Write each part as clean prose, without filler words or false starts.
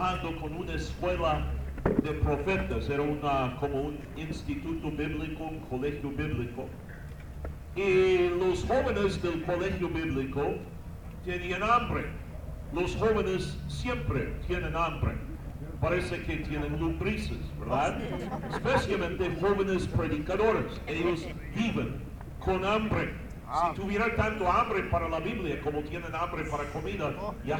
trabajando con una escuela de profetas, era como un instituto bíblico, un colegio bíblico. Y los jóvenes del colegio bíblico tenían hambre. Los jóvenes siempre tienen hambre. Parece que tienen lombrices, ¿verdad? Especialmente jóvenes predicadores. Ellos viven con hambre. Si tuvieran tanto hambre para la Biblia como tienen hambre para comida,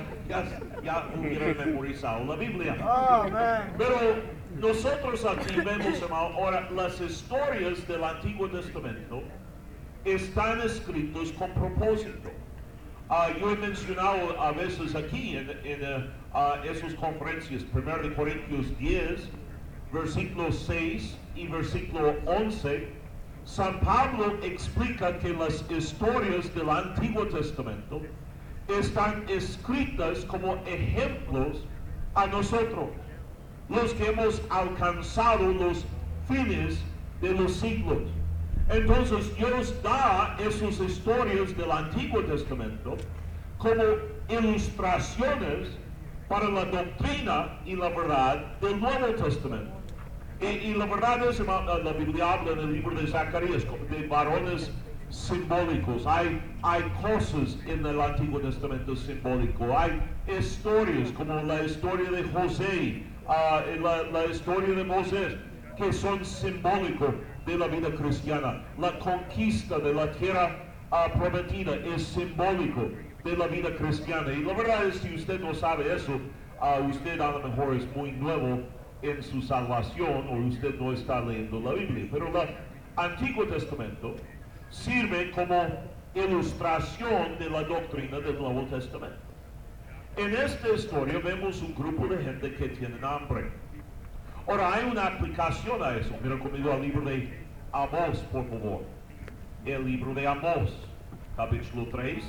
ya hubieran memorizado la Biblia. Pero nosotros aquí vemos, hermano, ahora las historias del Antiguo Testamento están escritos con propósito. Yo he mencionado a veces aquí en esas conferencias, 1 Corintios 10, versículo 6 y versículo 11, San Pablo explica que las historias del Antiguo Testamento están escritas como ejemplos a nosotros, los que hemos alcanzado los fines de los siglos. Entonces Dios da esas historias del Antiguo Testamento como ilustraciones para la doctrina y la verdad del Nuevo Testamento. Y la verdad es, la Biblia habla en el libro de Zacarías de varones simbólicos. Hay cosas en el Antiguo Testamento simbólico. Hay historias como la historia de José, la historia de Moisés, que son simbólicos de la vida cristiana. La conquista de la tierra prometida es simbólico de la vida cristiana. Y la verdad es, si usted no sabe eso, usted a lo mejor es muy nuevo en su salvación, o usted no está leyendo la Biblia. Pero el Antiguo Testamento sirve como ilustración de la doctrina del Nuevo Testamento. En esta historia vemos un grupo de gente que tienen hambre. Ahora, hay una aplicación a eso. Mira conmigo al libro de Amós, por favor. El libro de Amós, capítulo 3.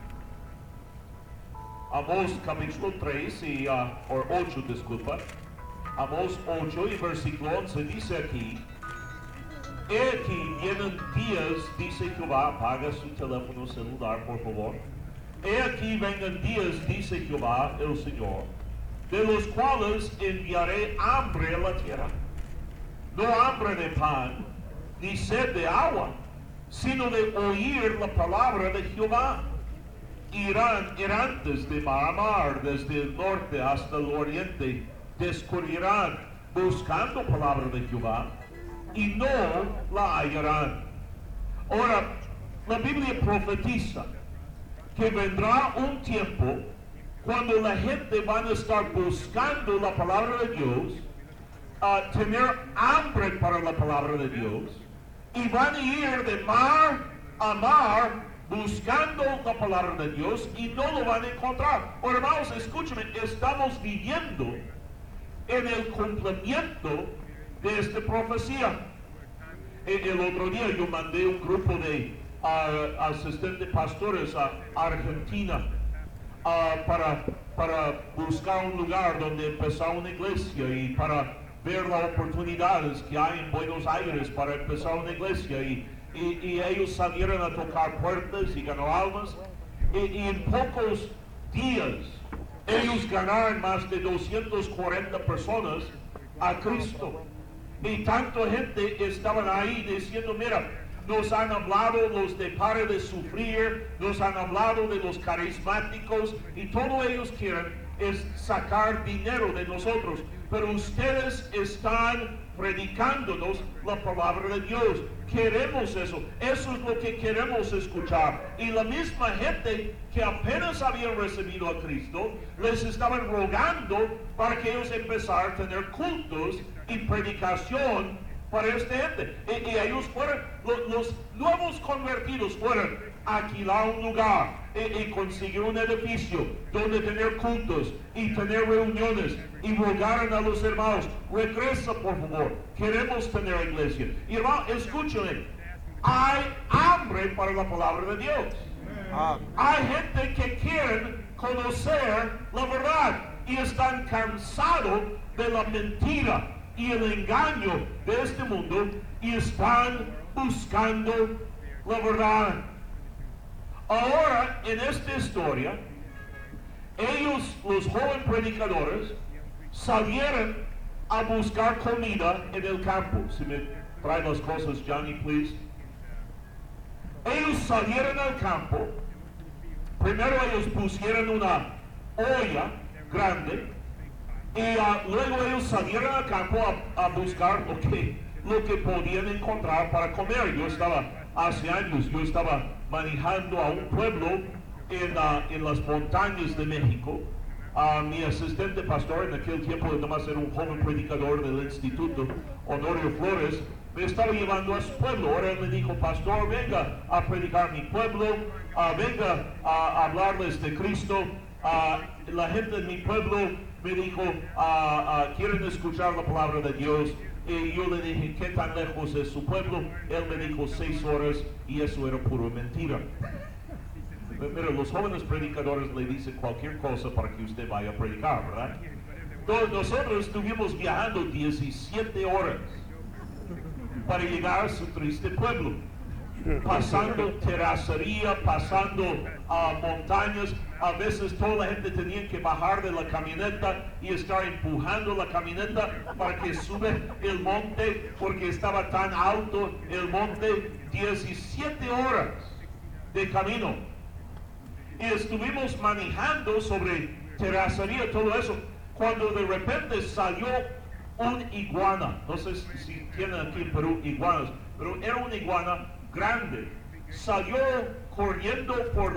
Amós, capítulo 3, o 8, disculpa. Amós 8 y versículo 11 dice aquí: He aquí vienen días, dice Jehová, apaga su teléfono celular, por favor. He aquí vengan días, dice Jehová, el Señor, de los cuales enviaré hambre a la tierra. No hambre de pan, ni sed de agua, sino de oír la palabra de Jehová. Irán errantes de mar a mar, desde el norte hasta el oriente, descubrirán buscando palabra de Jehová, y no la hallarán. Ahora, la Biblia profetiza que vendrá un tiempo cuando la gente va a estar buscando la palabra de Dios, a tener hambre para la palabra de Dios, y van a ir de mar a mar buscando la palabra de Dios y no lo van a encontrar. Ahora, hermanos, escúchame, estamos viviendo en el cumplimiento de esta profecía. El otro día yo mandé un grupo de asistentes pastores a Argentina para buscar un lugar donde empezar una iglesia y para ver las oportunidades que hay en Buenos Aires para empezar una iglesia. Y ellos salieron a tocar puertas y ganar almas. Y en pocos días ellos ganaron más de 240 personas a Cristo. Y tanta gente estaban ahí diciendo: mira, nos han hablado los de Pare de Sufrir, nos han hablado de los carismáticos, y todo ellos quieren es sacar dinero de nosotros. Pero ustedes están predicándonos la palabra de Dios. Queremos eso. Eso es lo que queremos escuchar. Y la misma gente que apenas habían recibido a Cristo, les estaban rogando para que ellos empezaran a tener cultos y predicación para esta gente. Y ellos fueron, los nuevos convertidos fueron a alquilar un lugar y conseguir un edificio donde tener cultos y tener reuniones, y rogaron a los hermanos: regresa por favor, queremos tener iglesia. Y hermano, escúchame, hay hambre para la palabra de Dios. Hay gente que quiere conocer la verdad y están cansados de la mentira y el engaño de este mundo y están buscando la verdad. Ahora, en esta historia, ellos, los jóvenes predicadores, salieron a buscar comida en el campo. Si me trae las cosas, Johnny, please. Ellos salieron al campo. Primero ellos pusieron una olla grande y luego ellos salieron al campo a buscar lo que podían encontrar para comer. Hace años yo estaba manejando a un pueblo en las montañas de México. Mi asistente pastor en aquel tiempo, además era un joven predicador del instituto, Honorio Flores, me estaba llevando a su pueblo. Ahora él me dijo: pastor, venga a predicar mi pueblo, venga a hablarles de Cristo. La gente de mi pueblo me dijo, quieren escuchar la palabra de Dios. Y yo le dije: ¿qué tan lejos es su pueblo? Él me dijo 6 horas, y eso era puro mentira. Mira, los jóvenes predicadores le dicen cualquier cosa para que usted vaya a predicar, ¿verdad? Entonces, nosotros estuvimos viajando 17 horas para llegar a su triste pueblo, pasando terracería, pasando montañas. A veces toda la gente tenía que bajar de la camioneta y estar empujando la camioneta para que sube el monte, porque estaba tan alto el monte. 17 horas de camino. Y estuvimos manejando sobre terracería, todo eso, cuando de repente salió un iguana. No sé si tienen aquí en Perú iguanas, pero era una iguana grande. Salió corriendo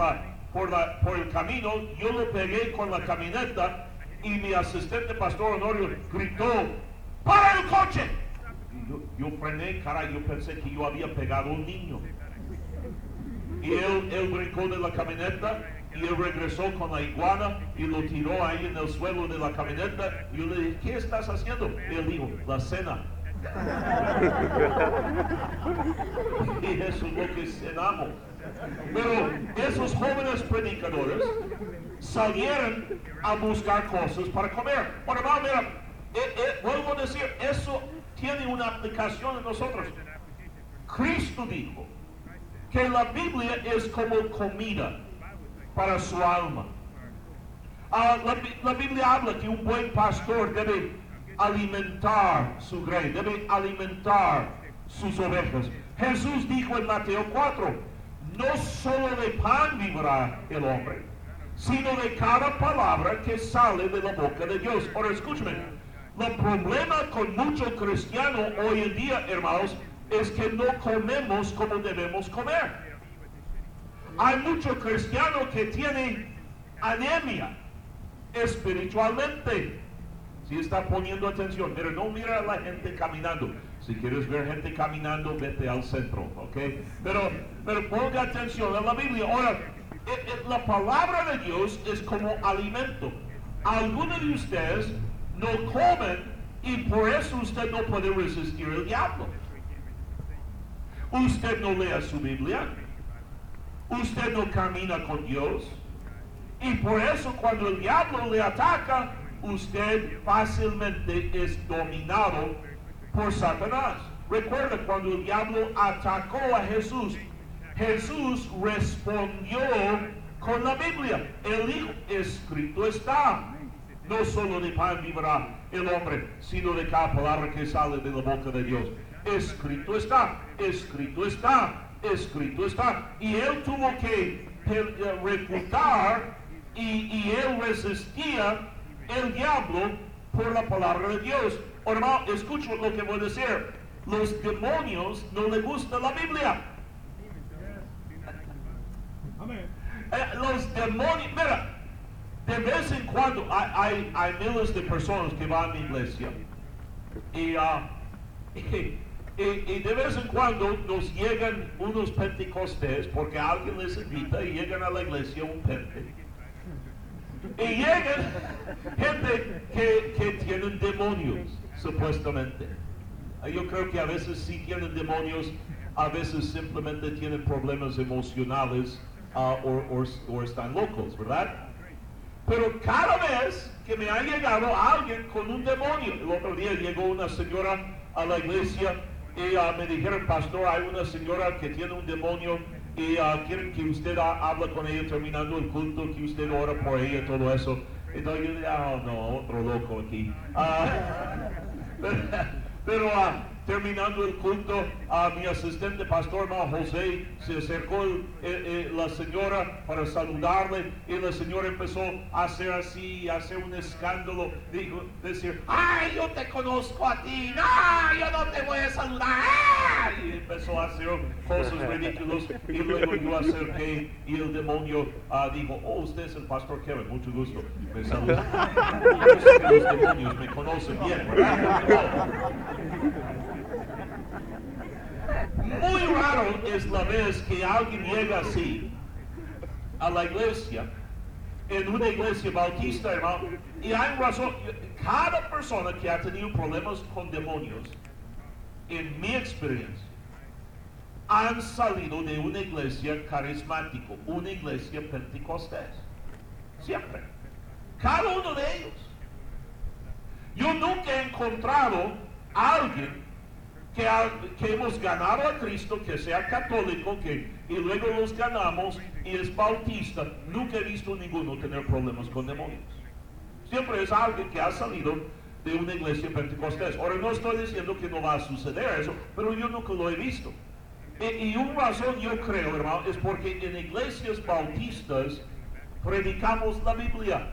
por el camino. Yo lo pegué con la camioneta y mi asistente pastor Honorio gritó: ¡para el coche! Y yo frené, caray, yo pensé que yo había pegado a un niño. Y él brincó de la camioneta y él regresó con la iguana y lo tiró ahí en el suelo de la camioneta. Y yo le dije: ¿qué estás haciendo? Y él dijo: la cena. Y eso es lo que cenamos. Pero esos jóvenes predicadores salieron a buscar cosas para comer. Bueno, mira, vuelvo a decir, eso tiene una aplicación en nosotros. Cristo dijo que la Biblia es como comida para su alma. La Biblia habla que un buen pastor debe alimentar su grey, debe alimentar sus ovejas. Jesús dijo en Mateo 4: no solo de pan vivirá el hombre, sino de cada palabra que sale de la boca de Dios. Ahora escúchame, el problema con muchos cristianos hoy en día, hermanos, es que no comemos como debemos comer. Hay muchos cristianos que tienen anemia espiritualmente. Si está poniendo atención, pero no mira a la gente caminando. Si quieres ver gente caminando, vete al centro, ¿ok? Pero ponga atención a la Biblia. Ahora, la palabra de Dios es como alimento. Algunos de ustedes no comen y por eso usted no puede resistir el diablo. Usted no lee su Biblia, usted no camina con Dios, y por eso cuando el diablo le ataca, usted fácilmente es dominado por Satanás. Recuerda, cuando el diablo atacó a Jesús, Jesús respondió con la Biblia. Él dijo: escrito está, no solo de pan vivirá el hombre, sino de cada palabra que sale de la boca de Dios. Escrito está, escrito está, escrito está. Y él tuvo que refutar y él resistía el diablo por la palabra de Dios. Hermano, escucho lo que voy a decir. Los demonios no les gusta la Biblia. Los demonios, mira, de vez en cuando hay miles de personas que van a mi iglesia y de vez en cuando nos llegan unos pentecostés porque alguien les invita y llegan a la iglesia un pente. Y llegan gente que tienen demonios, supuestamente. Yo creo que a veces sí tienen demonios, a veces simplemente tienen problemas emocionales o están locos, ¿verdad? Pero cada vez que me ha llegado alguien con un demonio, el otro día llegó una señora a la iglesia y me dijeron: pastor, hay una señora que tiene un demonio y quieren que usted hable con ella terminando el culto, que usted ora por ella, todo eso. Entonces yo dije, oh no, otro loco aquí. Pero terminando el culto, mi asistente pastor, hermano José, se acercó la señora para saludarle y la señora empezó a hacer así, a hacer un escándalo, decir, ¡ay, yo te conozco a ti! ¡No, yo no te voy a saludar! ¡Ah! Y empezó a hacer cosas ridículas y luego yo acerqué y el demonio dijo, oh, usted es el pastor Kevin, mucho gusto, me saluda. Yo sé que los demonios me conocen bien, ¿verdad? Muy raro es la vez que alguien llega así a la iglesia, en una iglesia bautista, hermano, y hay razón. Cada persona que ha tenido problemas con demonios, en mi experiencia, han salido de una iglesia carismática, una iglesia pentecostés. Siempre. Cada uno de ellos. Yo nunca he encontrado a alguien que hemos ganado a Cristo, que sea católico, y luego los ganamos y es bautista. Nunca he visto ninguno tener problemas con demonios. Siempre es alguien que ha salido de una iglesia pentecostés. Ahora, no estoy diciendo que no va a suceder eso, pero yo nunca lo he visto. Y una razón, yo creo, hermano, es porque en iglesias bautistas predicamos la Biblia.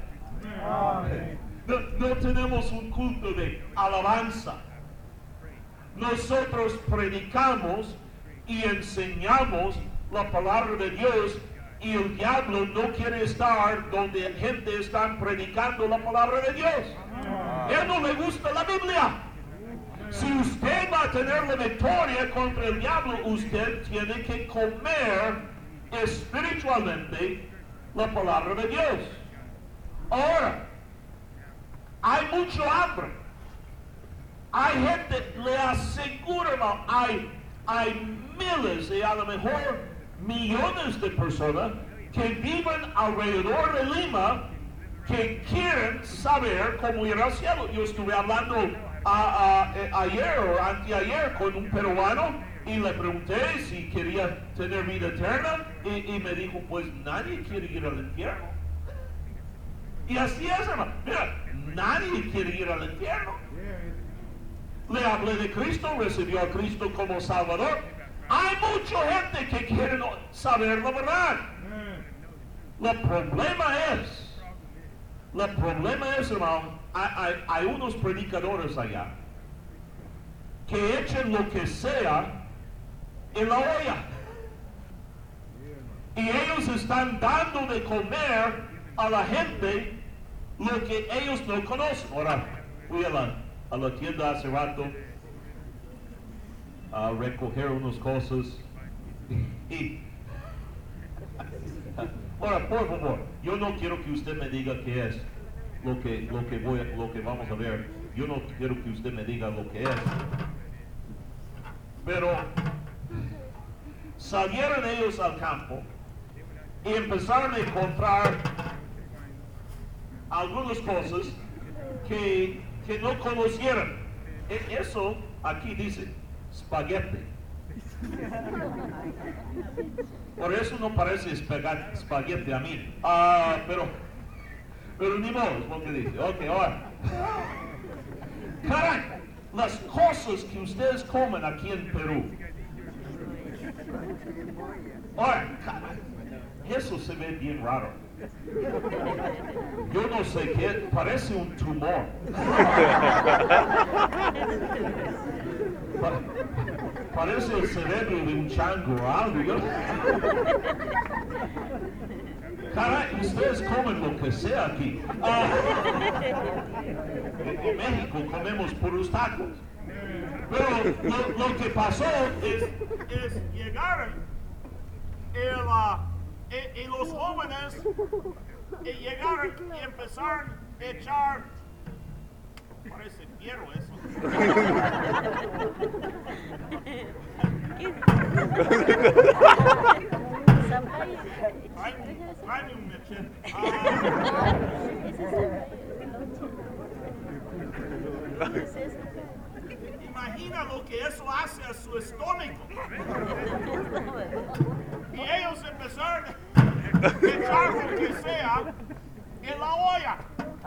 No tenemos un culto de alabanza. Nosotros predicamos y enseñamos la palabra de Dios, y el diablo no quiere estar donde gente está predicando la palabra de Dios. Él no le gusta la Biblia. Si usted va a tener la victoria contra el diablo, usted tiene que comer espiritualmente la palabra de Dios. Ahora, hay mucho hambre. Hay gente, le aseguro, hermano, hay miles y a lo mejor millones de personas que viven alrededor de Lima que quieren saber cómo ir al cielo. Yo estuve hablando ayer o anteayer con un peruano y le pregunté si quería tener vida eterna y me dijo, pues nadie quiere ir al infierno. Y así es, hermano. Mira, nadie quiere ir al infierno. Le hablé de Cristo, recibió a Cristo como Salvador. Hay mucha gente que quiere saber la verdad. El problema es, hermano, hay unos predicadores allá que echen lo que sea en la olla. Y ellos están dando de comer a la gente lo que ellos no conocen. Ahora, fui a la tienda hace rato a recoger unas cosas y ahora, por favor, yo no quiero que usted me diga qué es lo que vamos a ver. Yo no quiero que usted me diga lo que es. Pero salieron ellos al campo y empezaron a encontrar algunas cosas que no conocieron. Eso aquí dice espagueti. Por eso no parece espagueti a mí. Pero ni modo, es lo que dice. Ok, ahora. Caray, las cosas que ustedes comen aquí en Perú. Ahora, caray, eso se ve bien raro. Yo no sé qué, parece un tumor. Parece el cerebro de un chango o algo. Caray, ustedes comen lo que sea aquí. En México comemos puros tacos. Pero lo que pasó es llegaron y los jóvenes llegaron y empezaron a echar, parece hierro eso. Hay un mechero. Imagina lo que eso hace a su estómago. Y ellos empezaron a echar lo que sea en la olla.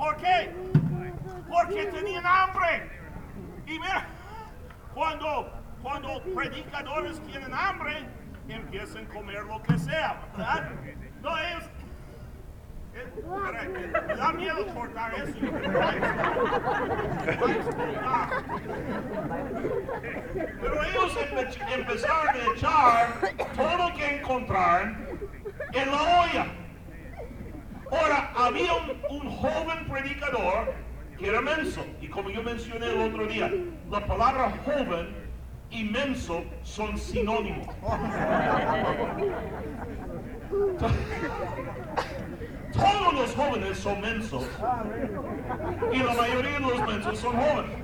¿Por qué? Porque tenían hambre. Y mira, cuando predicadores tienen hambre, empiezan a comer lo que sea, ¿verdad? No, ellos... me da miedo cortar eso. Pero ellos empezaron a echar todo lo que encontraron en la olla. Ahora, había un joven predicador que era menso. Y como yo mencioné el otro día, la palabra joven y menso son sinónimos. Todos los jóvenes son mensos y la mayoría de los mensos son jóvenes.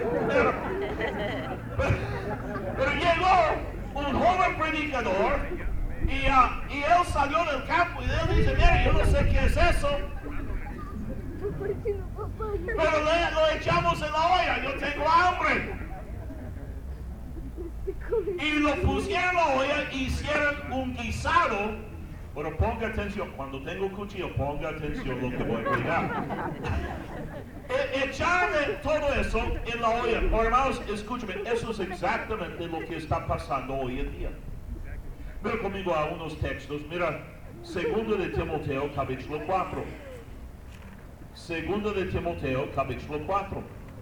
Pero llegó un joven predicador y él salió del campo y él dice, mira, yo no sé qué es eso, pero lo echamos en la olla, yo tengo hambre. Y lo pusieron en la olla e hicieron un guisado. Pero ponga atención, cuando tengo cuchillo, ponga atención lo que voy a pegar. Echarle todo eso en la olla. Pero hermanos, escúchame, eso es exactamente lo que está pasando hoy en día. Mira conmigo a unos textos. Mira, 2 de Timoteo, capítulo 4. 2 de Timoteo, capítulo 4.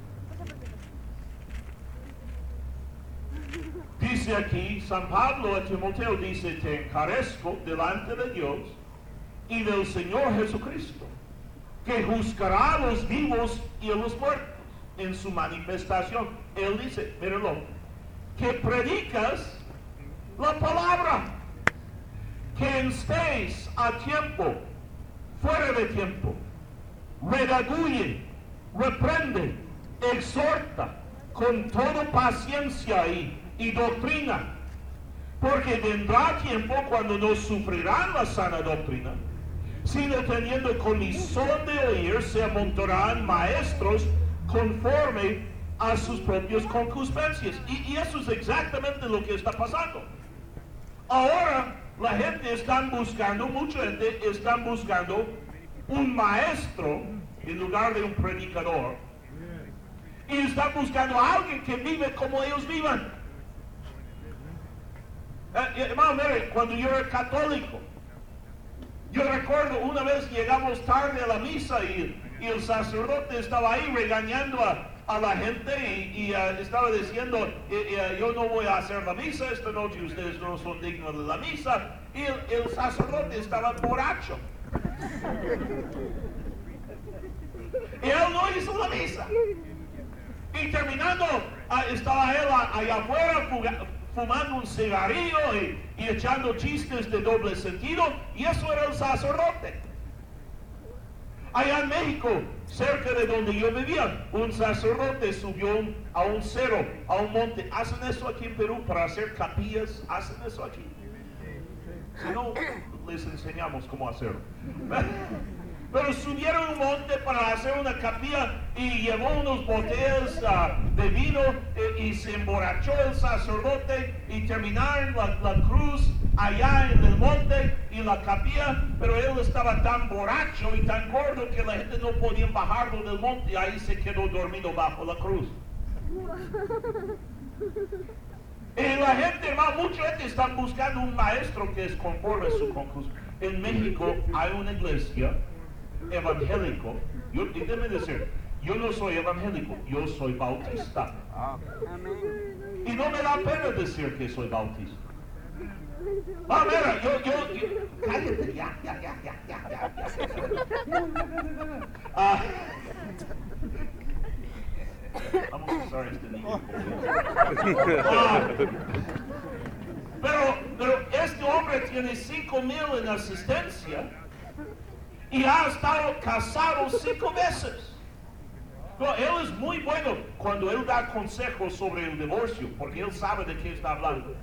Dice aquí, San Pablo a Timoteo dice, te encarezco delante de Dios y del Señor Jesucristo, que juzgará a los vivos y a los muertos en su manifestación. Él dice, míralo, que predicas la palabra, que estéis a tiempo, fuera de tiempo, redarguye, reprende, exhorta con toda paciencia y doctrina, porque vendrá tiempo cuando no sufrirán la sana doctrina, sino teniendo comezón de oír, se amontonarán maestros conforme a sus propias concupiscencias. Y eso es exactamente lo que está pasando. Ahora la gente mucha gente está buscando un maestro en lugar de un predicador, y están buscando a alguien que vive como ellos viven. Hermano, mire, cuando yo era católico, yo recuerdo una vez llegamos tarde a la misa y el sacerdote estaba ahí regañando a la gente y estaba diciendo, yo no voy a hacer la misa esta noche, ustedes no son dignos de la misa, y el sacerdote estaba borracho. Y él no hizo la misa. Y terminando, estaba él allá afuera fumando un cigarrillo y echando chistes de doble sentido, y eso era el sacerdote. Allá en México, cerca de donde yo vivía, un sacerdote subió a un cerro, a un monte. ¿Hacen eso aquí en Perú para hacer capillas? ¿Hacen eso aquí? Si no, les enseñamos cómo hacerlo. Pero subieron un monte para hacer una capilla y llevó unos botellas de vino y se emborrachó el sacerdote y terminaron la cruz allá en el monte y la capilla, pero él estaba tan borracho y tan gordo que la gente no podía bajarlo del monte y ahí se quedó dormido bajo la cruz. Y la gente, hermano, mucha gente está buscando un maestro que es conforme a su conclusión. En México hay una iglesia evangélico, y déjeme decir, yo no soy evangélico, yo soy bautista. Y no me da pena decir que soy bautista. Mira, yo cállate, ya. Vamos a usar este niño. Pero este hombre tiene 5,000 en asistencia y ha estado casado 5 veces. No, él es muy bueno cuando él da consejos sobre el divorcio, porque él sabe de qué está hablando.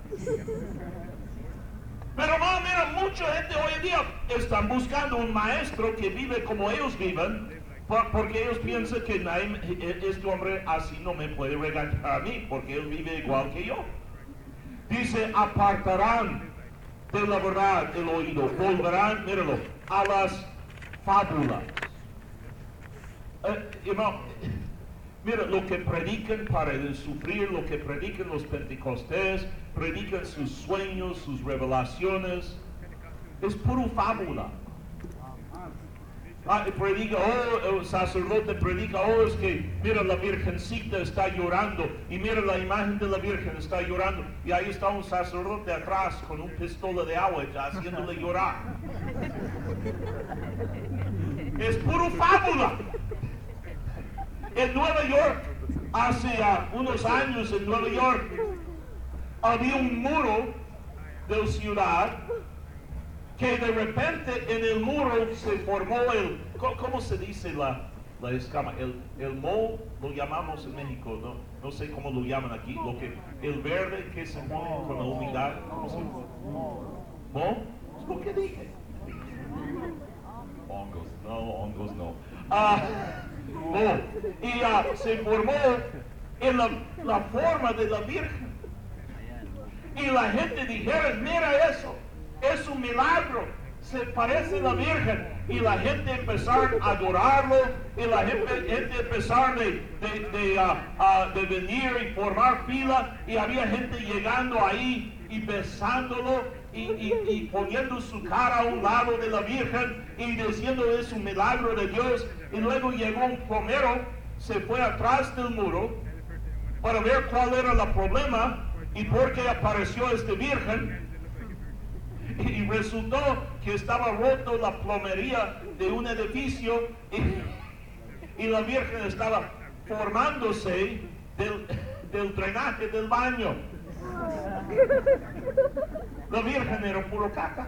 Pero mira, mucha gente hoy en día están buscando un maestro que vive como ellos viven, porque ellos piensan que este hombre así no me puede regañar a mí, porque él vive igual que yo. Dice, apartarán de la verdad el oído, volverán, míralo, a las fábulas. Hermano, mira, lo que predican para el sufrir, lo que predican los pentecostés, predican sus sueños, sus revelaciones, es puro fábula. Predica, el sacerdote predica, es que mira, la virgencita está llorando, y mira, la imagen de la virgen está llorando, y ahí está un sacerdote atrás con un pistola de agua ya haciéndole llorar. Es puro fábula. En Nueva York, hace unos años en Nueva York, había un muro de la ciudad que de repente en el muro se formó ¿cómo se dice la escama? El moho, lo llamamos en México, no sé cómo lo llaman aquí, el verde que se pone con la humedad, ¿cómo se llama? ¿Moho? Es lo que dije. Hongos no. Y se formó en la forma de la Virgen. Y la gente dijeron, mira eso, es un milagro, se parece a la Virgen. Y la gente empezaron a adorarlo, y la gente empezaron de venir y formar fila, y había gente llegando ahí y besándolo, y poniendo su cara a un lado de la Virgen, y diciendo es un milagro de Dios. Y luego llegó un plomero, se fue atrás del muro, para ver cuál era el problema, y por qué apareció esta Virgen. Y resultó que estaba roto la plomería de un edificio, y la Virgen estaba formándose del drenaje del baño. La Virgen era puro caca.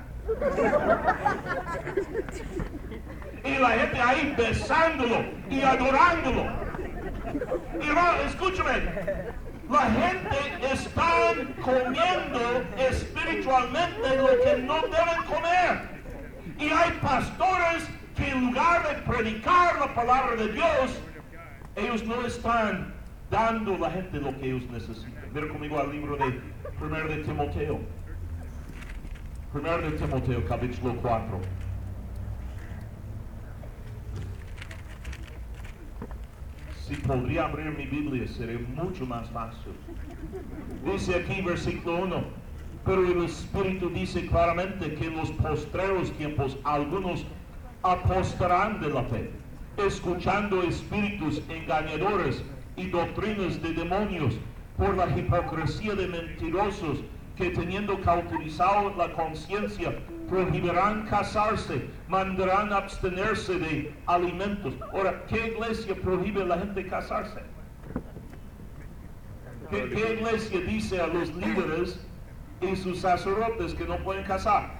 Y la gente ahí besándolo y adorándolo. Y no, escúchame, la gente está comiendo espiritualmente lo que no deben comer. Y hay pastores que en lugar de predicar la palabra de Dios, ellos no están dando a la gente lo que ellos necesitan. Mira conmigo al libro de 1 de Timoteo. 1 de Timoteo, capítulo 4. Si podría abrir mi Biblia, sería mucho más fácil. Dice aquí, versículo 1, pero el Espíritu dice claramente que en los postreros tiempos algunos apostarán de la fe, escuchando espíritus engañadores y doctrinas de demonios, por la hipocresía de mentirosos, que teniendo cauterizado la conciencia, prohibirán casarse, mandarán abstenerse de alimentos. Ahora, ¿qué iglesia prohíbe a la gente casarse? ¿Qué iglesia dice a los líderes y sus sacerdotes que no pueden casar?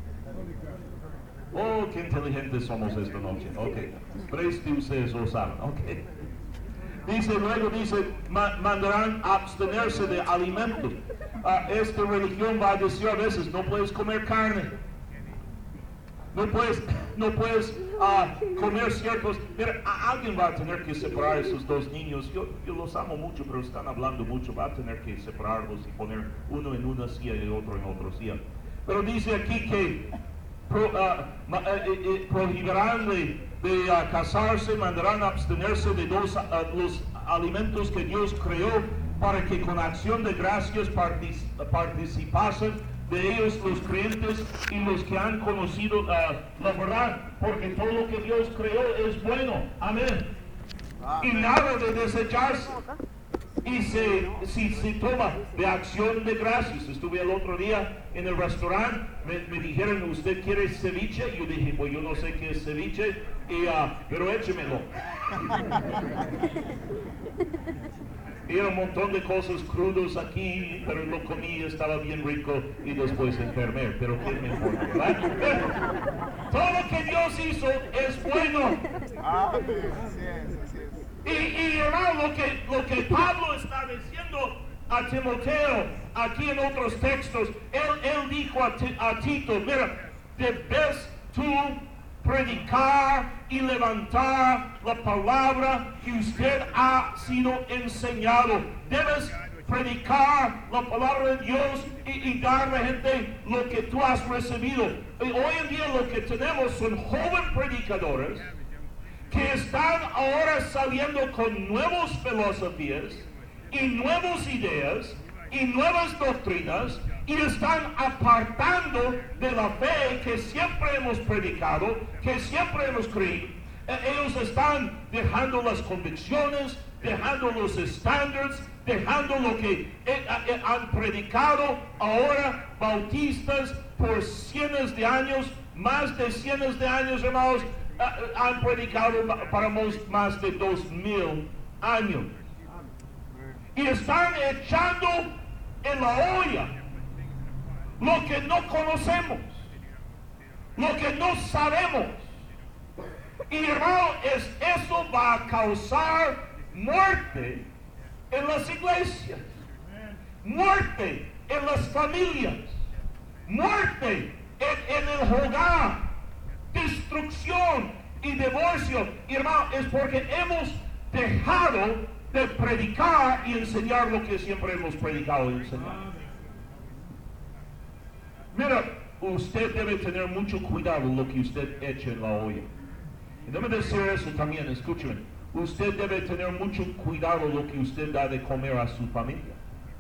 Oh, qué inteligentes somos esta noche. Ok, preste ustedes lo saben. Ok. Luego dice, mandarán abstenerse de alimentos. Esta religión va a decir a veces, no puedes comer carne. No puedes comer ciertos. Mira, alguien va a tener que separar a esos dos niños. Yo los amo mucho, pero están hablando mucho. Va a tener que separarlos y poner uno en una silla y otro en otra silla. Pero dice aquí que prohibirán de casarse, mandarán abstenerse de los alimentos que Dios creó, para que con acción de gracias participasen de ellos los creyentes y los que han conocido la verdad, porque todo lo que Dios creó es bueno. Amén. Y nada de desecharse. Y si se toma de acción de gracias. Estuve el otro día en el restaurante, me dijeron, ¿usted quiere ceviche? Yo dije, pues yo no sé qué es ceviche, pero échemelo. Y era un montón de cosas crudos aquí, pero lo comí, estaba bien rico y después enfermé. Pero ¿qué me importa, verdad? Todo lo que Dios hizo es bueno. Y hermano, lo que Pablo está diciendo a Timoteo, aquí en otros textos, él dijo a Tito, mira, debes tú predicar y levantar la palabra que usted ha sido enseñado. Debes predicar la palabra de Dios y dar a la gente lo que tú has recibido. Y hoy en día lo que tenemos son jóvenes predicadores que están ahora saliendo con nuevas filosofías y nuevas ideas y nuevas doctrinas y están apartando de la fe que siempre hemos predicado, que siempre hemos creído. Ellos están dejando las convicciones, dejando los estándares, dejando lo que han predicado ahora bautistas por cientos de años, más de cientos de años, hermanos, han predicado para más de 2000 años. Y están echando en la olla lo que no conocemos, lo que no sabemos. Y hermano, eso va a causar muerte en las iglesias, muerte en las familias, muerte en el hogar, destrucción y divorcio. Y hermano, es porque hemos dejado de predicar y enseñar lo que siempre hemos predicado y enseñado. Mira, usted debe tener mucho cuidado lo que usted echa en la olla. Y debe decir eso también, escúcheme. Usted debe tener mucho cuidado lo que usted da de comer a su familia.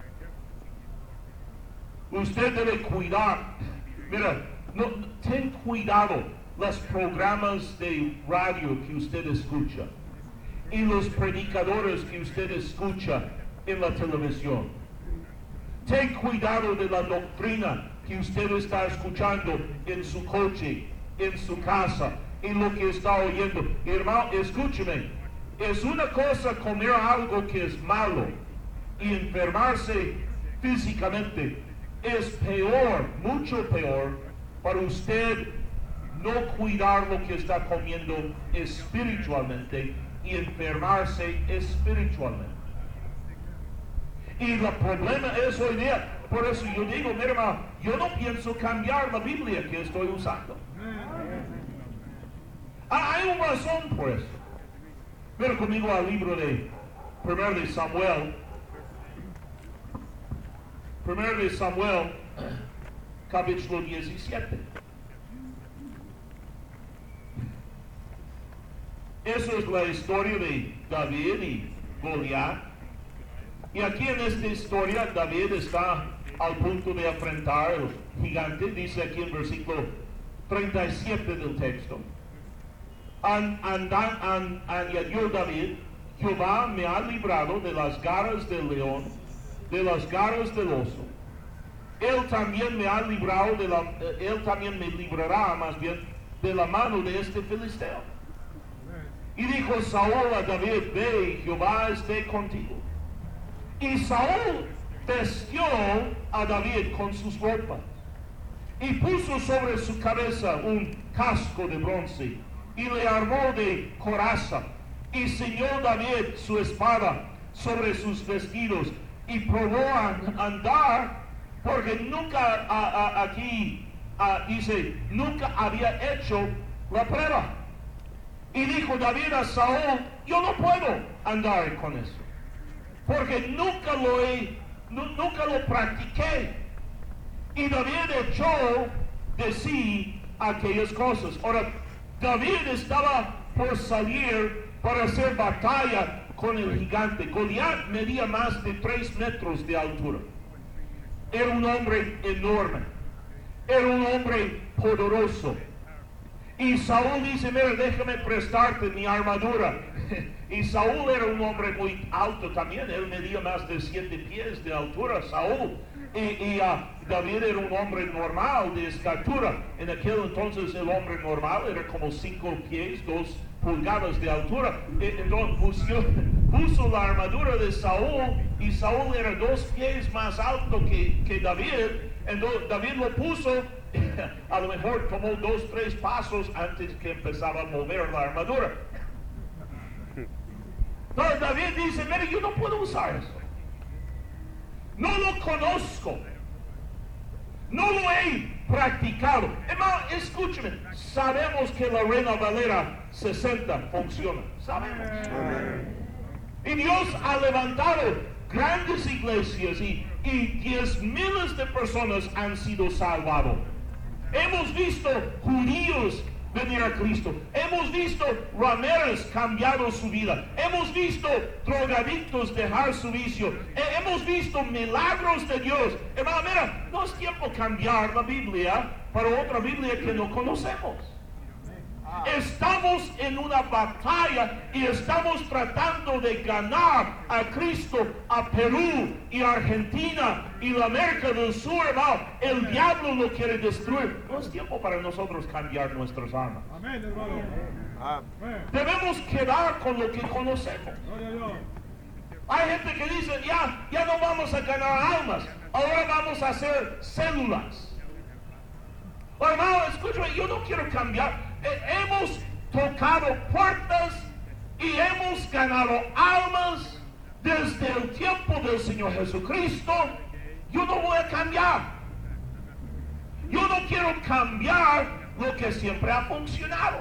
Usted debe cuidar. Mira, ten cuidado los programas de radio que usted escucha y los predicadores que usted escucha en la televisión. Ten cuidado de la doctrina que usted está escuchando en su coche, en su casa, en lo que está oyendo. Hermano, escúcheme. Es una cosa comer algo que es malo y enfermarse físicamente. Es peor, mucho peor, para usted no cuidar lo que está comiendo espiritualmente y enfermarse espiritualmente. Y el problema es hoy día. Por eso yo digo, mira, hermano, yo no pienso cambiar la Biblia que estoy usando. Hay una razón por eso. Ven conmigo al libro de 1 de Samuel. 1 de Samuel, capítulo 17. Eso es la historia de David y Goliat. Y aquí en esta historia David está al punto de enfrentar al gigante. Dice aquí en versículo 37 del texto. Añadió David: Jehová me ha librado de las garras del león, de las garras del oso. Él también me ha librado él también me librará, más bien, de la mano de este filisteo. Y dijo Saúl a David: ve, Jehová esté contigo. Y Saúl vestió a David con sus ropas y puso sobre su cabeza un casco de bronce y le armó de coraza, y ceñó David su espada sobre sus vestidos y probó a andar, porque nunca dice, nunca había hecho la prueba. Y dijo David a Saúl: yo no puedo andar con eso, porque nunca lo practiqué. Y David echó de sí aquellas cosas. Ahora, David estaba por salir para hacer batalla con el gigante. Goliat medía más de 3 metros de altura. Era un hombre enorme. Era un hombre poderoso. Y Saúl dice: mira, déjame prestarte mi armadura. Y Saúl era un hombre muy alto también. Él medía más de 7 pies de altura, Saúl. Y David era un hombre normal de estatura. En aquel entonces el hombre normal era como 5 pies, 2 pulgadas de altura. Entonces puso la armadura de Saúl, y Saúl era 2 pies más alto que David. Entonces David lo puso. A lo mejor tomó 2-3 pasos antes que empezaba a mover la armadura. Entonces David dice: mira, yo no puedo usar eso. No lo conozco. No lo he practicado. Hermano, escúcheme. Sabemos que la Reina Valera 60 funciona. Sabemos. Y Dios ha levantado grandes iglesias y 10,000 de personas han sido salvados. Hemos visto judíos venir a Cristo. Hemos visto rameras cambiar su vida. Hemos visto drogadictos dejar su vicio. Hemos visto milagros de Dios. Hermano, mira, no es tiempo cambiar la Biblia para otra Biblia que no conocemos. Estamos en una batalla y estamos tratando de ganar a Cristo, a Perú y Argentina y la América del Sur, hermano. El diablo lo quiere destruir. No es tiempo para nosotros cambiar nuestras armas. Amén, hermano. Debemos quedar con lo que conocemos. Hay gente que dice, ya no vamos a ganar almas, ahora vamos a hacer células. Hermano, escúchame, yo no quiero cambiar. Hemos tocado puertas y hemos ganado almas desde el tiempo del Señor Jesucristo. Yo no voy a cambiar. Yo no quiero cambiar lo que siempre ha funcionado.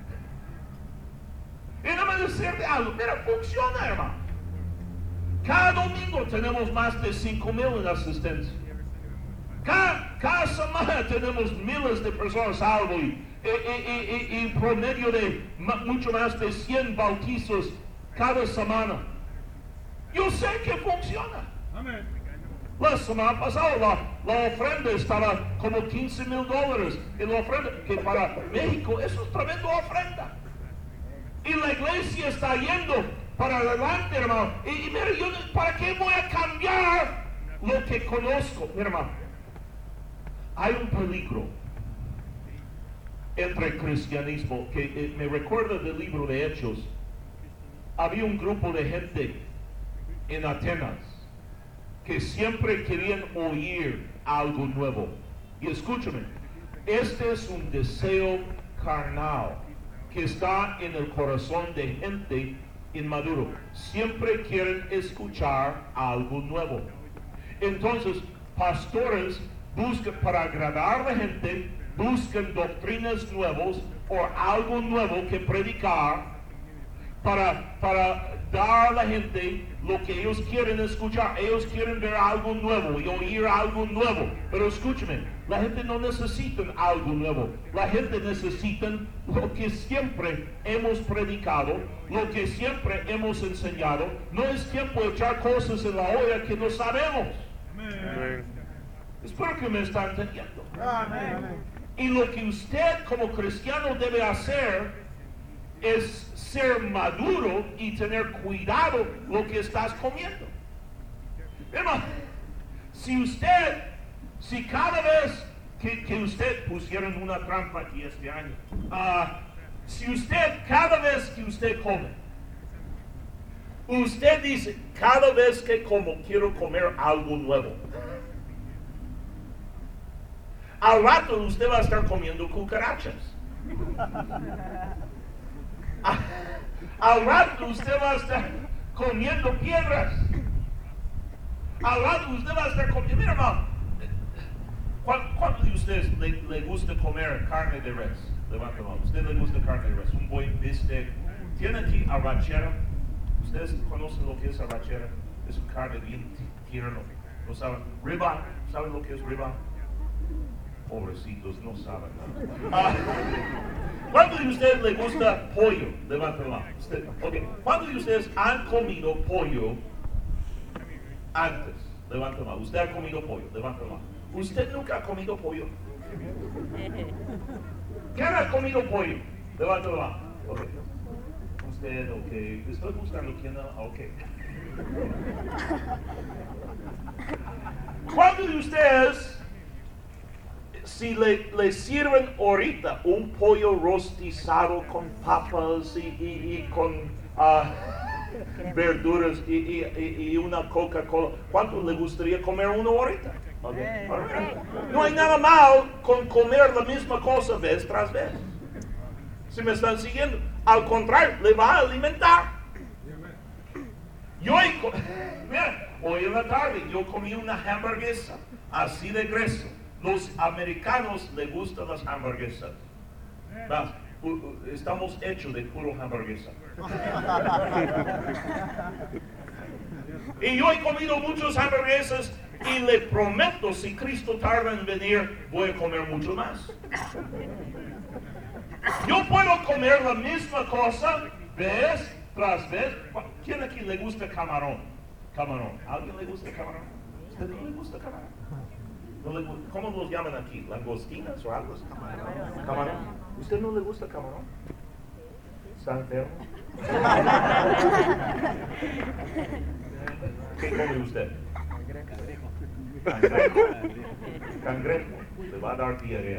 Y no me decirte algo, mira, funciona, hermano. Cada domingo tenemos más de 5,000 en asistencia. Cada semana tenemos miles de personas salvo y promedio de mucho más de 100 bautizos cada semana. Yo sé que funciona. Amén. La semana pasada la ofrenda estaba como $15,000 en la ofrenda, que para México eso es tremenda ofrenda. Y la iglesia está yendo para adelante, hermano. Y mira, yo, ¿para qué voy a cambiar lo que conozco? Mira, hermano, hay un peligro entre el cristianismo que me recuerda del libro de Hechos. Había un grupo de gente en Atenas que siempre querían oír algo nuevo. Y escúchame, este es un deseo carnal que está en el corazón de gente inmaduro. Siempre quieren escuchar algo nuevo. Entonces, pastores buscan para agradar a la gente, buscan doctrinas nuevas o algo nuevo que predicar para dar a la gente lo que ellos quieren escuchar. Ellos quieren ver algo nuevo y oír algo nuevo. Pero escúcheme, la gente no necesita algo nuevo. La gente necesita lo que siempre hemos predicado, lo que siempre hemos enseñado. No es tiempo de echar cosas en la olla que no sabemos. Amén. Espero que me están entendiendo. Amén. Y lo que usted como cristiano debe hacer es ser maduro y tener cuidado lo que estás comiendo. Hermano, si cada vez que usted pusieron una trampa aquí este año, si usted, cada vez que usted come, usted dice, cada vez que como, quiero comer algo nuevo. Al rato usted va a estar comiendo cucarachas. Al rato usted va a estar comiendo piedras. Al rato usted va a estar comiendo. Mira, hermano, ¿cuántos de ustedes le gusta comer carne de res? Levanta la mano. ¿Usted le gusta carne de res? Un buen bistec. ¿Tiene aquí arrachera? ¿Ustedes conocen lo que es arrachera? Es una carne bien tierno. ¿Lo saben? Ribeye. ¿Saben lo que es ribeye? Pobrecitos, no saben. ¿Cuántos de ustedes le gusta pollo? Levanten la mano. Okay. ¿Cuántos de ustedes han comido pollo antes? Levanten la mano. ¿Usted ha comido pollo? Levanten la mano. ¿Usted nunca ha comido pollo? ¿Quién ha comido pollo? Levanten la mano. Okay. Usted, ok. Estoy buscando quién. Ok. ¿Cuántos de ustedes, si le sirven ahorita un pollo rostizado con papas y con verduras y una Coca-Cola, ¿cuánto le gustaría comer uno ahorita? Okay. No hay nada mal con comer la misma cosa vez tras vez. Si me están siguiendo, al contrario, le va a alimentar. Hoy en la tarde yo comí una hamburguesa así de gruesa. Los americanos les gustan las hamburguesas. Estamos hechos de puro hamburguesa. Y yo he comido muchas hamburguesas y le prometo, si Cristo tarda en venir, voy a comer mucho más. Yo puedo comer la misma cosa vez tras vez. ¿Quién aquí le gusta camarón? Camarón. ¿Alguien le gusta camarón? ¿Usted no le gusta camarón? ¿Cómo los llaman aquí? ¿Langostinas o algo así? Camarón. ¿Usted no le gusta camarón? ¿Está enfermo? ¿Qué come usted? Cangrejo. Cangrejo. Le va a dar diarrea.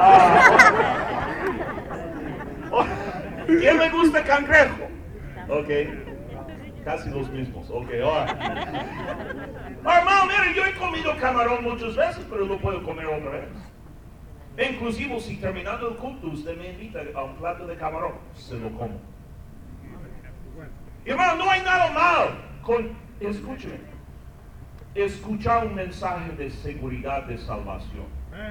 ¿Quién le gusta cangrejo? Ok. Casi los mismos. Ok, ahora. Hermano, mire, yo he comido camarón muchas veces, pero lo puedo comer otra vez. Inclusive, si terminando el culto, usted me invita a un plato de camarón, se lo como. Hermano, no hay nada mal con, escúcheme, escuchar un mensaje de seguridad, de salvación.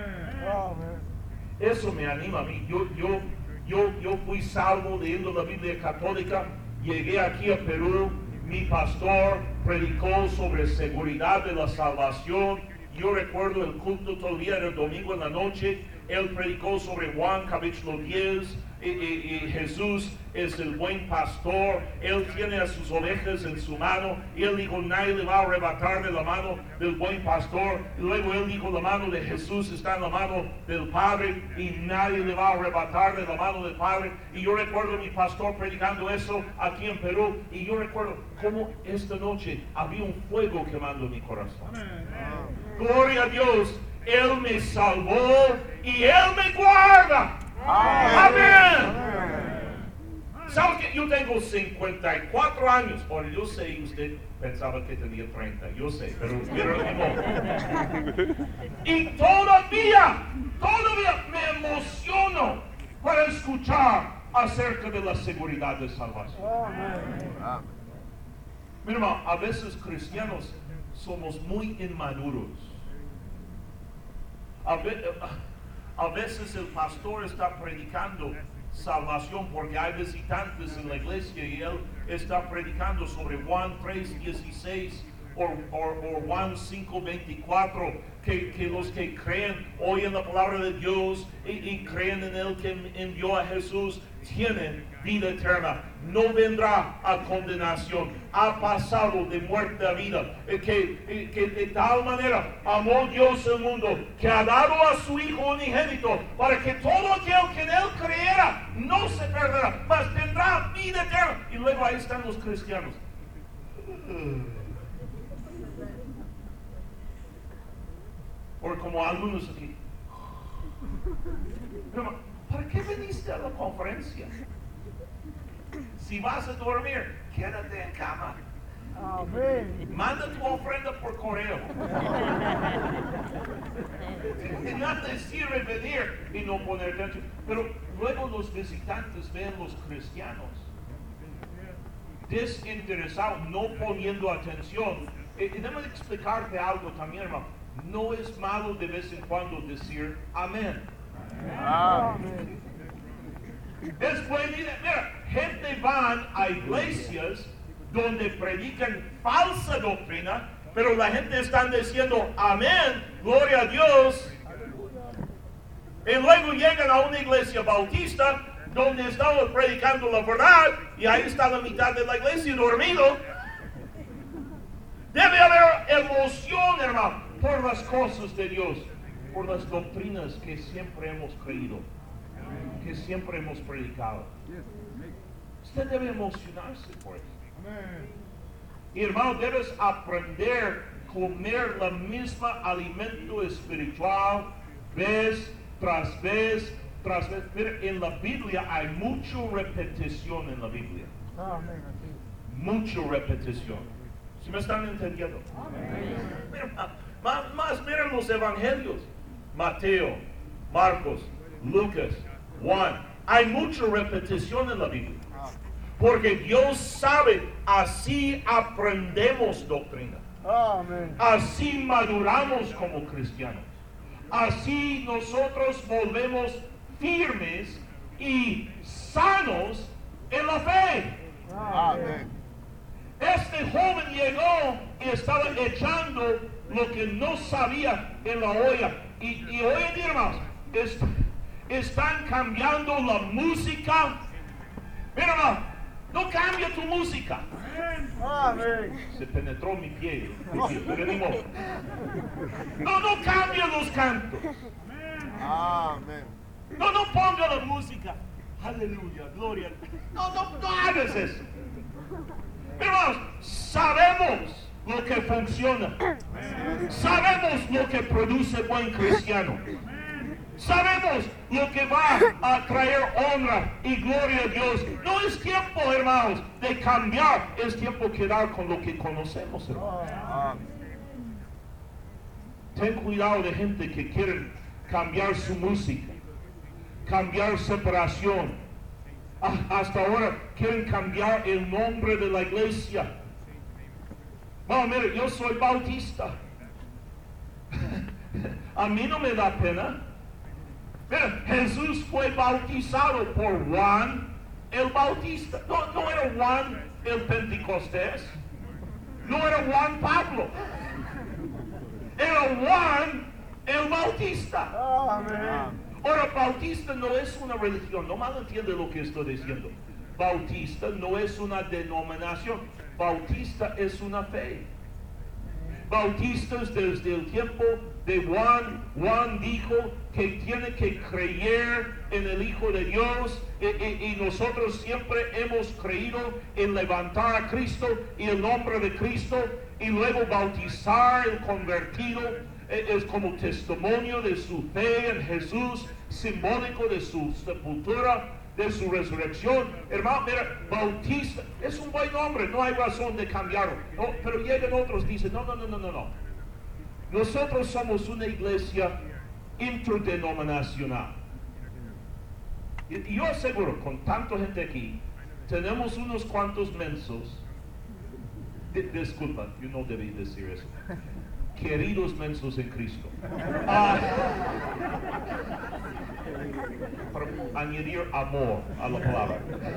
Eso me anima a mí. Yo fui salvo leyendo la Biblia católica. Llegué aquí a Perú, mi pastor predicó sobre seguridad de la salvación. Yo recuerdo el culto todavía era el domingo en la noche. Él predicó sobre Juan capítulo 10. Y Jesús es el buen pastor. Él tiene a sus ovejas en su mano. Y él dijo, nadie le va a arrebatar de la mano del buen pastor. Y luego él dijo, la mano de Jesús está en la mano del Padre. Y nadie le va a arrebatar de la mano del Padre. Y yo recuerdo a mi pastor predicando eso aquí en Perú. Y yo recuerdo cómo esta noche había un fuego quemando mi corazón. Gloria a Dios. Él me salvó y Él me guarda. Amén. ¿Sabe que yo tengo 54 años? Ahora yo sé, usted pensaba que tenía 30, yo sé, pero ni modo. Y todavía me emociono para escuchar acerca de la seguridad de salvación. Mira, hermano, a veces cristianos somos muy inmaduros. A veces el pastor está predicando salvación porque hay visitantes en la iglesia y él está predicando sobre Juan 3:16 o Juan 5:24 que los que creen oyen la palabra de Dios y creen en el que envió a Jesús tienen vida eterna, no vendrá a condenación, ha pasado de muerte a vida, que de tal manera amó Dios el mundo que ha dado a su Hijo unigénito para que todo aquel que en él creyera no se perderá, mas tendrá vida eterna. Y luego ahí están los cristianos. O como algunos aquí. Pero, ¿para qué viniste a la conferencia? Si vas a dormir, quédate en cama. Manda tu ofrenda por correo. De nada sirve venir y no poner atención. Pero luego los visitantes ven los cristianos desinteresados, no poniendo atención. Y déjame explicarte algo también, hermano. No es malo de vez en cuando decir amén. Amén. Es buena idea. Mira, gente van a iglesias donde predican falsa doctrina, pero la gente está diciendo amén, gloria a Dios. Y luego llegan a una iglesia bautista donde estamos predicando la verdad y ahí está la mitad de la iglesia dormido. Debe haber emoción, hermano, por las cosas de Dios, por las doctrinas que siempre hemos creído, que siempre hemos predicado. Usted debe emocionarse por eso. Y hermano, debes aprender a comer la misma alimento espiritual vez tras vez tras vez. Mira, en la Biblia hay mucha repetición en la Biblia. Mucha repetición. ¿Sí me están entendiendo? Mira, más miren los evangelios. Mateo, Marcos, Lucas, Juan. Hay mucha repetición en la Biblia. Porque Dios sabe, así aprendemos doctrina. Así maduramos como cristianos. Así nosotros volvemos firmes y sanos en la fe. Este joven llegó y estaba echando lo que no sabía en la olla. Y hoy en día, hermanos, están cambiando la música. Mira, hermano, no cambia tu música. Amén. Se penetró mi pie, pero ni modo. No cambia los cantos. Amén. No ponga la música. Aleluya, gloria. No hagas eso. Hermanos, sabemos lo que funciona. Sabemos lo que produce buen cristiano. Sabemos lo que va a traer honra y gloria a Dios. No es tiempo, hermanos, de cambiar. Es tiempo de quedar con lo que conocemos, hermanos. Amén. Ten cuidado de gente que quiere cambiar su música, cambiar separación. Hasta ahora quieren cambiar el nombre de la iglesia. Bueno, mire, yo soy bautista. A mí no me da pena. Mira, Jesús fue bautizado por Juan el Bautista. No era Juan el Pentecostés. No era Juan Pablo. Era Juan el Bautista. Amén. Ahora, Bautista no es una religión. No malentiende lo que estoy diciendo. Bautista no es una denominación. Bautista es una fe. Bautistas desde el tiempo de Juan. Juan dijo que tiene que creer en el Hijo de Dios y nosotros siempre hemos creído en levantar a Cristo y el nombre de Cristo y luego bautizar el convertido es como testimonio de su fe en Jesús, simbólico de su sepultura, de su resurrección. Hermano, mira, Bautista es un buen nombre, no hay razón de cambiarlo. No, pero llegan otros y dicen, no. Nosotros somos una iglesia interdenominacional. Y yo aseguro, con tanta gente aquí, tenemos unos cuantos mensos. Disculpa, yo no debí decir eso. Queridos mensos en Cristo. Para añadir amor a la palabra.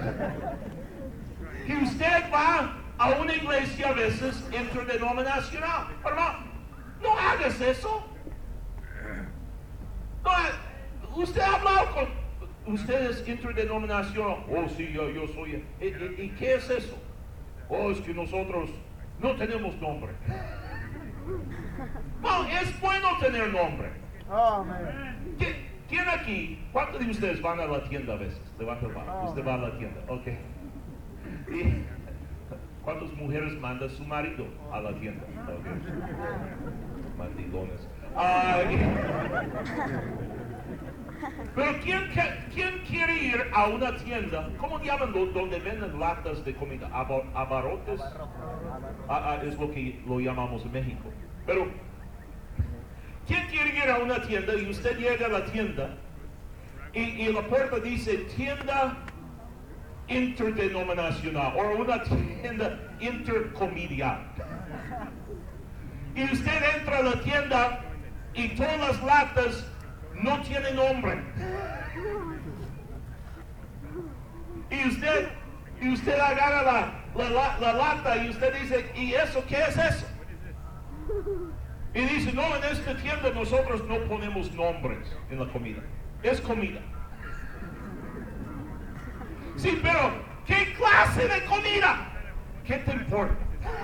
Que usted va a una iglesia a veces interdenominacional. Hermano, no hagas eso. No, usted ha hablado con ustedes interdenominacional. Oh, sí, yo soy. ¿Y qué es eso? Oh, es que nosotros no tenemos nombre. No, es bueno tener nombre. Amén. ¿Quién aquí? ¿Cuántos de ustedes van a la tienda a veces? Levanta la mano. Usted va a la tienda, ok. ¿Y cuántas mujeres manda su marido a la tienda? Okay. Mandilones. Pero ¿quién quiere ir a una tienda? ¿Cómo llaman donde venden latas de comida? ¿Abarrotes? Es lo que lo llamamos en México. Pero ¿quién quiere ir a una tienda y usted llega a la tienda y la puerta dice tienda interdenominacional o una tienda intercomedial? Y usted entra a la tienda y todas las latas no tienen nombre. Y usted agarra la lata y usted dice, ¿y eso qué es eso? Y dice, no, en esta tienda nosotros no ponemos nombres en la comida. Es comida. Sí, pero ¿qué clase de comida? ¿Qué te importa?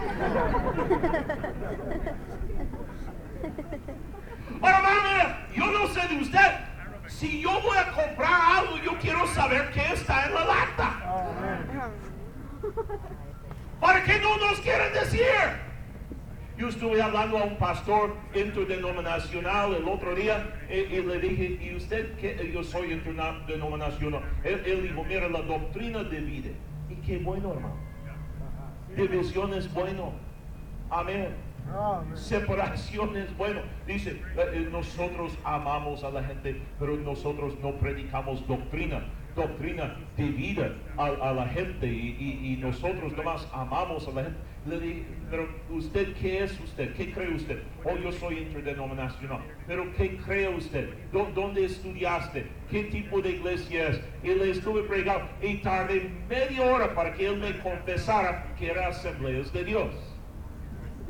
Ahora, mira, yo no sé de usted. Si yo voy a comprar algo, yo quiero saber qué está en la lata. ¿Para qué no nos quieren decir? Yo estuve hablando a un pastor interdenominacional el otro día y le dije, ¿y usted qué? Yo soy interdenominacional. Él dijo, mira, la doctrina divide. Y qué bueno, hermano. División es bueno. Amén. Separación es bueno. Dice, nosotros amamos a la gente, pero nosotros no predicamos doctrina. Doctrina divide a la gente y nosotros nomás amamos a la gente. Le dije, pero ¿usted qué es usted? ¿Qué cree usted? Oh, yo soy interdenominacional. ¿Pero qué cree usted? ¿Dónde estudiaste? ¿Qué tipo de iglesia es? Y le estuve pregando y tardé media hora para que él me confesara que era Asambleas de Dios.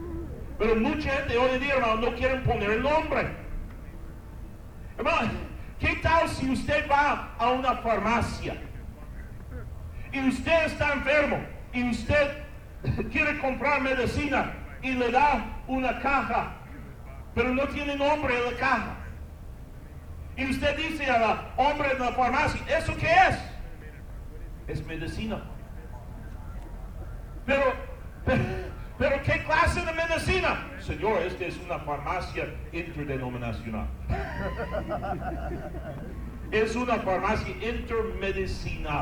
Pero mucha gente hoy en día, hermano, no quieren poner el nombre. Hermano, ¿Qué tal si usted va a una farmacia y usted está enfermo y usted quiere comprar medicina y le da una caja, pero no tiene nombre en la caja? Y usted dice al hombre de la farmacia, ¿eso qué es? Es medicina. Pero ¿qué clase de medicina? Señor, esta es una farmacia interdenominacional. Es una farmacia intermedicinal.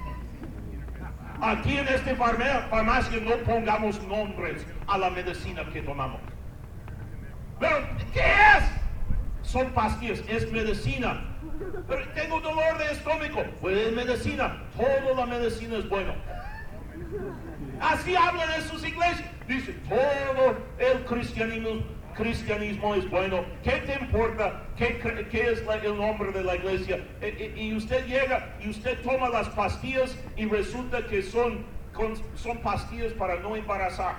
Aquí en esta farmacia no pongamos nombres a la medicina que tomamos. Pero, ¿qué es? Son pastillas, es medicina. Pero tengo dolor de estómago, pues es medicina. Toda la medicina es buena. Así hablan en sus iglesias. Dice, todo el cristianismo es bueno. ¿Qué te importa? ¿Qué es el nombre de la iglesia? Y usted llega y usted toma las pastillas y resulta que son pastillas para no embarazar.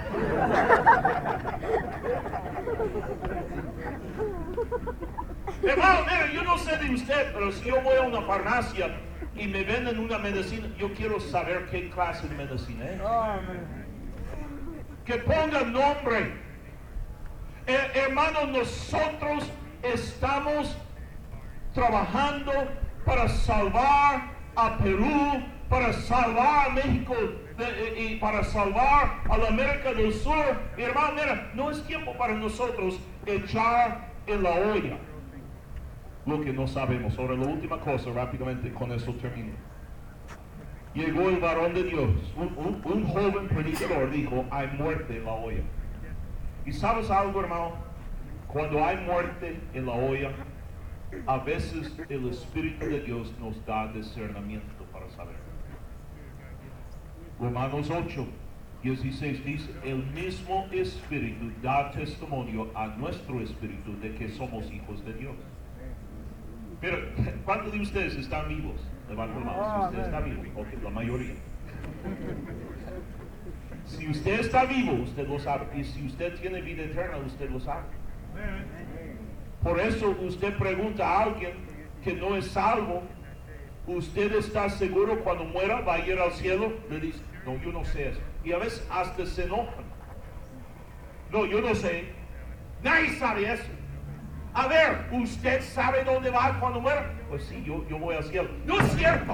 Hermano, mira, yo no sé de usted, pero si yo voy a una farmacia y me venden una medicina, yo quiero saber qué clase de medicina es. Que pongan nombre. Hermano, nosotros estamos trabajando para salvar a Perú, para salvar a México y para salvar a la América del Sur. Hermano, mira, no es tiempo para nosotros echar en la olla lo que no sabemos. Ahora, la última cosa, rápidamente, con eso termino. Llegó el varón de Dios, un joven predicador, dijo, hay muerte en la olla. ¿Y sabes algo, hermano? Cuando hay muerte en la olla, a veces el Espíritu de Dios nos da discernimiento para saber. Romanos 8, 16 dice, el mismo Espíritu da testimonio a nuestro Espíritu de que somos hijos de Dios. Pero, ¿cuántos de ustedes están vivos? Levanten la mano, si usted está vivo. Ok, la mayoría. Si usted está vivo, usted lo sabe. Y si usted tiene vida eterna, usted lo sabe. Por eso usted pregunta a alguien que no es salvo, ¿usted está seguro cuando muera va a ir al cielo? Le dice, no, yo no sé eso. Y a veces hasta se enojan. No, yo no sé. Nadie sabe eso. A ver, ¿usted sabe dónde va cuando muera? Pues sí, yo voy al cielo. ¡No es cierto!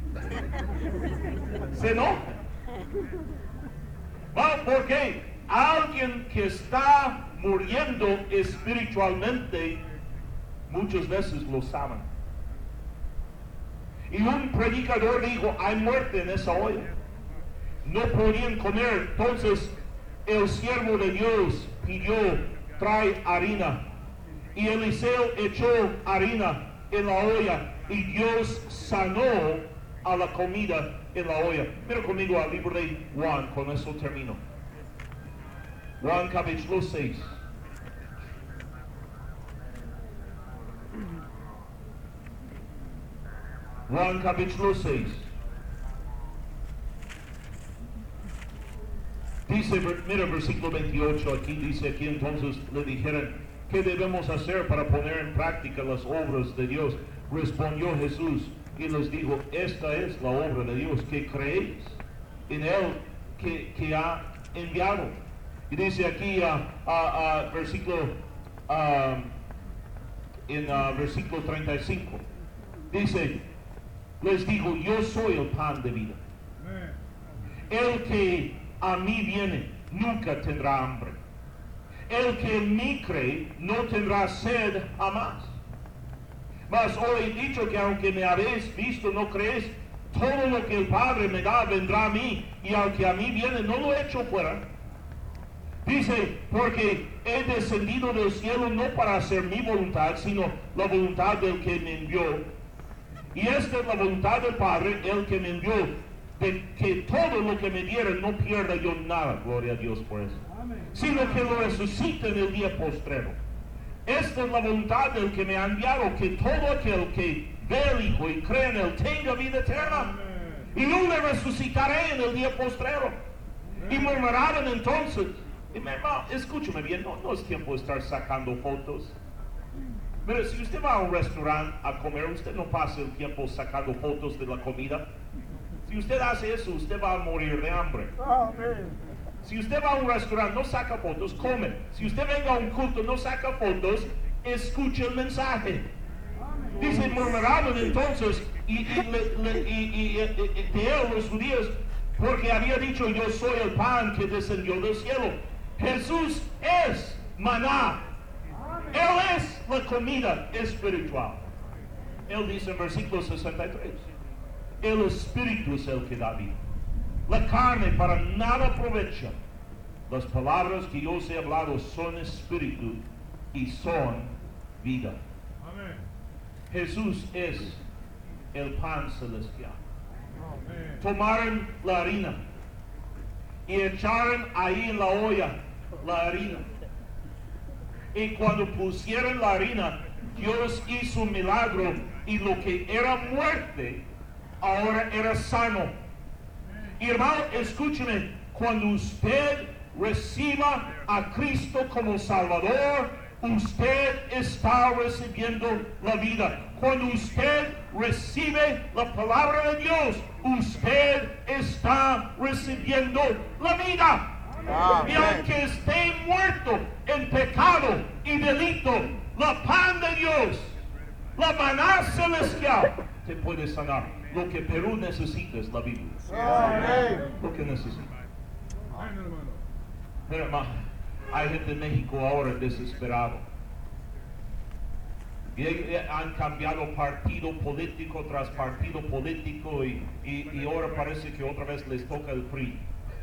¿Se enoja? Bueno, porque alguien que está muriendo espiritualmente, muchas veces lo saben. Y un predicador dijo, hay muerte en esa olla. No podían comer. Entonces el siervo de Dios pidió, trae harina. Y Eliseo echó harina en la olla y Dios sanó a la comida en la olla. Mira conmigo al libro de Juan, con eso termino. Juan capítulo 6. Juan capítulo 6. Dice, mira versículo 28, aquí dice, aquí entonces le dijeron, ¿qué debemos hacer para poner en práctica las obras de Dios? Respondió Jesús y les dijo, esta es la obra de Dios, que creéis en Él que ha enviado. Y dice aquí versículo 35, dice, les digo, yo soy el pan de vida. El que a mí viene nunca tendrá hambre. El que en mí cree no tendrá sed jamás. Mas os he dicho que aunque me habéis visto no creéis, todo lo que el Padre me da vendrá a mí, y al que a mí viene no lo echo fuera. Dice, porque he descendido del cielo no para hacer mi voluntad, sino la voluntad del que me envió. Y esta es la voluntad del Padre, el que me envió, de que todo lo que me diera no pierda yo nada, gloria a Dios por eso, sino que lo resucite en el día postrero. Esta es la voluntad del que me ha enviado, que todo aquel que ve al Hijo y cree en Él tenga vida eterna, y yo le resucitaré en el día postrero. Y murmuraron entonces, y mi hermano, escúchame bien, no es tiempo de estar sacando fotos. Mire, si usted va a un restaurante a comer, usted no pasa el tiempo sacando fotos de la comida. Si usted hace eso, usted va a morir de hambre. Amén. Si usted va a un restaurante, no saca fotos, come. Si usted venga a un culto, no saca fotos, escucha el mensaje. Dice, murmuraban entonces y de él los judíos, porque había dicho, yo soy el pan que descendió del cielo. Jesús es maná. Él es la comida espiritual. Él dice en versículo 63, el espíritu es el que da vida. La carne para nada aprovecha. Las palabras que yo os he hablado son espíritu y son vida. Amén. Jesús es el pan celestial. Amén. Tomaron la harina y echaron ahí en la olla la harina. Y cuando pusieron la harina, Dios hizo un milagro y lo que era muerte ahora era sano. Y hermano, escúcheme, cuando usted reciba a Cristo como Salvador, usted está recibiendo la vida. Cuando usted recibe la palabra de Dios, usted está recibiendo la vida. Y aunque esté muerto en pecado y delito, la pan de Dios, la maná celestial, te puede sanar. Lo que Perú necesita es la Biblia. Amén. Lo que necesita. Amén, hermano. Mira, hermano, hay gente en México ahora desesperado. Y han cambiado partido político tras partido político y ahora parece que otra vez les toca el PRI.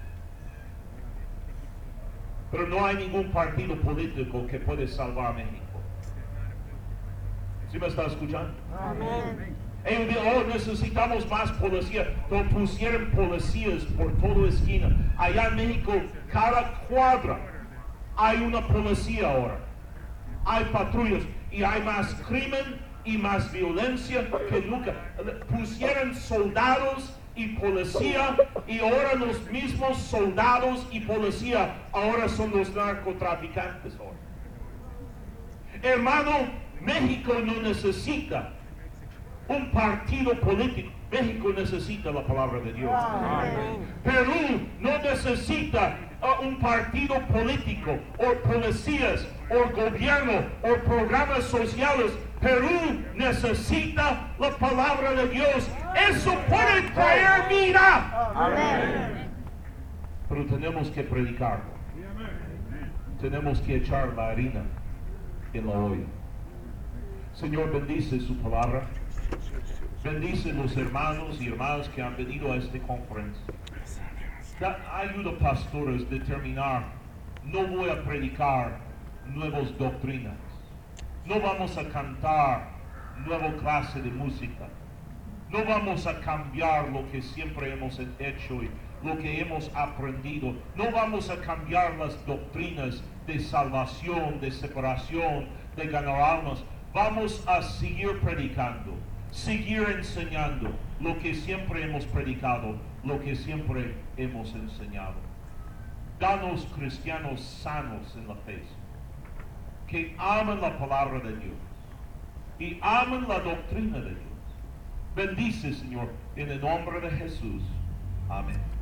Pero no hay ningún partido político que puede salvar a México. ¿Sí me está escuchando? Amén. Ellos dicen, oh, necesitamos más policía. Entonces pusieron policías por toda esquina. Allá en México, cada cuadra hay una policía ahora. Hay patrullas y hay más crimen y más violencia que nunca. Pusieron soldados y policía y ahora los mismos soldados y policía ahora son los narcotraficantes ahora. Hermano, México no necesita un partido político. México necesita la palabra de Dios. Amén. Perú no necesita un partido político o policías o gobierno o programas sociales. Perú necesita la palabra de Dios. Eso puede traer vida. Amén. Pero tenemos que predicarlo. Sí, amén. Tenemos que echar la harina en la olla. Señor, bendice su palabra. Bendice los hermanos y hermanas que han venido a esta conferencia. Ayuda, pastores, a determinar, no voy a predicar nuevas doctrinas. No vamos a cantar nueva clase de música. No vamos a cambiar lo que siempre hemos hecho y lo que hemos aprendido. No vamos a cambiar las doctrinas de salvación, de separación, de ganar almas. Vamos a seguir predicando, seguir enseñando lo que siempre hemos predicado, lo que siempre hemos enseñado. Danos cristianos sanos en la fe, que aman la palabra de Dios y aman la doctrina de Dios. Bendice, Señor, en el nombre de Jesús. Amén.